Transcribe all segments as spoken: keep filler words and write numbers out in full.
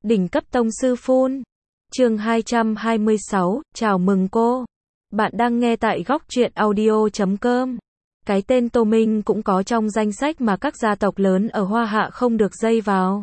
Đỉnh cấp tông sư phun. Chương hai trăm hai mươi sáu, chào mừng cô. Bạn đang nghe tại góc truyện audio chấm com. Cái tên Tô Minh cũng có trong danh sách mà các gia tộc lớn ở Hoa Hạ không được dây vào.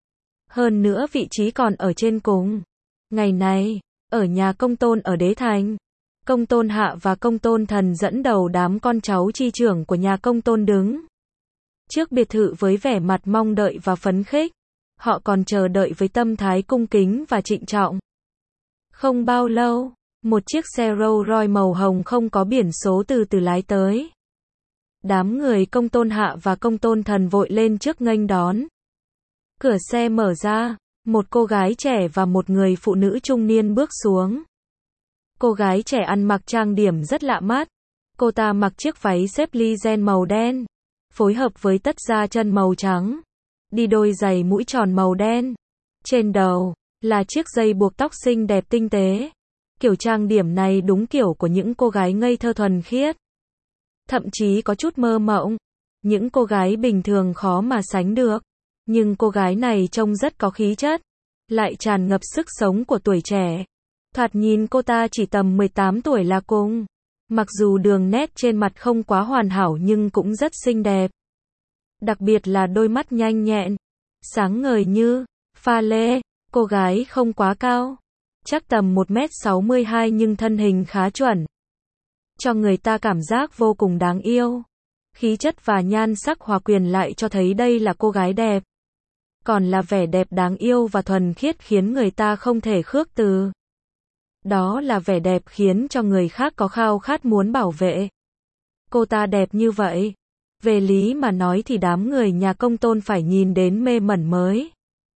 Hơn nữa vị trí còn ở trên cùng. Ngày này, ở nhà Công Tôn ở Đế Thành, Công Tôn Hạ và Công Tôn Thần dẫn đầu đám con cháu chi trưởng của nhà Công Tôn đứng trước biệt thự với vẻ mặt mong đợi và phấn khích. Họ còn chờ đợi với tâm thái cung kính và trịnh trọng. Không bao lâu, một chiếc xe Rolls Royce màu hồng không có biển số từ từ lái tới. Đám người Công Tôn Hạ và Công Tôn Thần vội lên trước nghênh đón. Cửa xe mở ra, một cô gái trẻ và một người phụ nữ trung niên bước xuống. Cô gái trẻ ăn mặc trang điểm rất lạ mắt. Cô ta mặc chiếc váy xếp ly gen màu đen, phối hợp với tất da chân màu trắng, đi đôi giày mũi tròn màu đen. Trên đầu là chiếc dây buộc tóc xinh đẹp tinh tế. Kiểu trang điểm này đúng kiểu của những cô gái ngây thơ thuần khiết, thậm chí có chút mơ mộng. Những cô gái bình thường khó mà sánh được, nhưng cô gái này trông rất có khí chất, lại tràn ngập sức sống của tuổi trẻ. Thoạt nhìn cô ta chỉ tầm mười tám tuổi là cùng. Mặc dù đường nét trên mặt không quá hoàn hảo nhưng cũng rất xinh đẹp. Đặc biệt là đôi mắt nhanh nhẹn, sáng ngời như pha lê. Cô gái không quá cao, chắc tầm một mét sáu mươi hai nhưng thân hình khá chuẩn, cho người ta cảm giác vô cùng đáng yêu. Khí chất và nhan sắc hòa quyện lại cho thấy đây là cô gái đẹp. Còn là vẻ đẹp đáng yêu và thuần khiết khiến người ta không thể khước từ. Đó là vẻ đẹp khiến cho người khác có khao khát muốn bảo vệ. Cô ta đẹp như vậy, về lý mà nói thì đám người nhà Công Tôn phải nhìn đến mê mẩn mới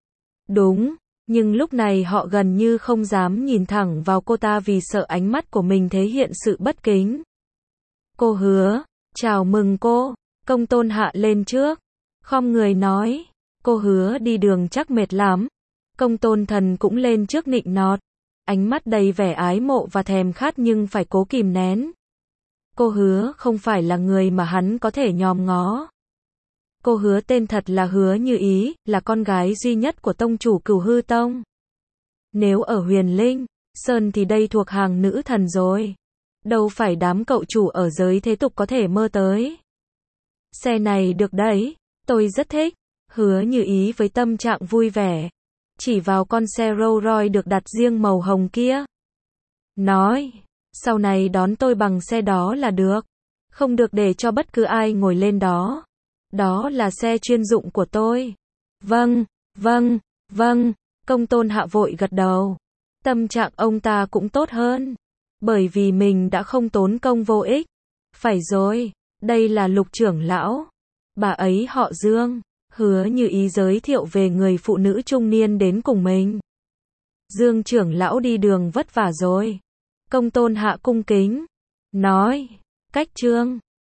đúng, nhưng lúc này họ gần như không dám nhìn thẳng vào cô ta vì sợ ánh mắt của mình thể hiện sự bất kính. Cô Hứa, chào mừng cô. Công Tôn Hạ lên trước, khom người nói. Cô Hứa đi đường chắc mệt lắm. Công Tôn Thần cũng lên trước nịnh nọt, ánh mắt đầy vẻ ái mộ và thèm khát nhưng phải cố kìm nén. Cô Hứa không phải là người mà hắn có thể nhòm ngó. Cô Hứa tên thật là Hứa Như Ý, là con gái duy nhất của tông chủ Cửu Hư Tông. Nếu ở Huyền Linh Sơn thì đây thuộc hàng nữ thần rồi. Đâu phải đám cậu chủ ở giới thế tục có thể mơ tới. Xe này được đấy, tôi rất thích. Hứa Như Ý với tâm trạng vui vẻ chỉ vào con xe Rolls Royce được đặt riêng màu hồng kia, nói, sau này đón tôi bằng xe đó là được. Không được để cho bất cứ ai ngồi lên đó. Đó là xe chuyên dụng của tôi. Vâng, vâng, vâng. Công Tôn Hạ vội gật đầu. Tâm trạng ông ta cũng tốt hơn, bởi vì mình đã không tốn công vô ích. Phải rồi, đây là Lục trưởng lão. Bà ấy họ Dương. Hứa Như Ý giới thiệu về người phụ nữ trung niên đến cùng mình. Dương trưởng lão đi đường vất vả rồi. Công Tôn Hạ cung kính nói, cách Trương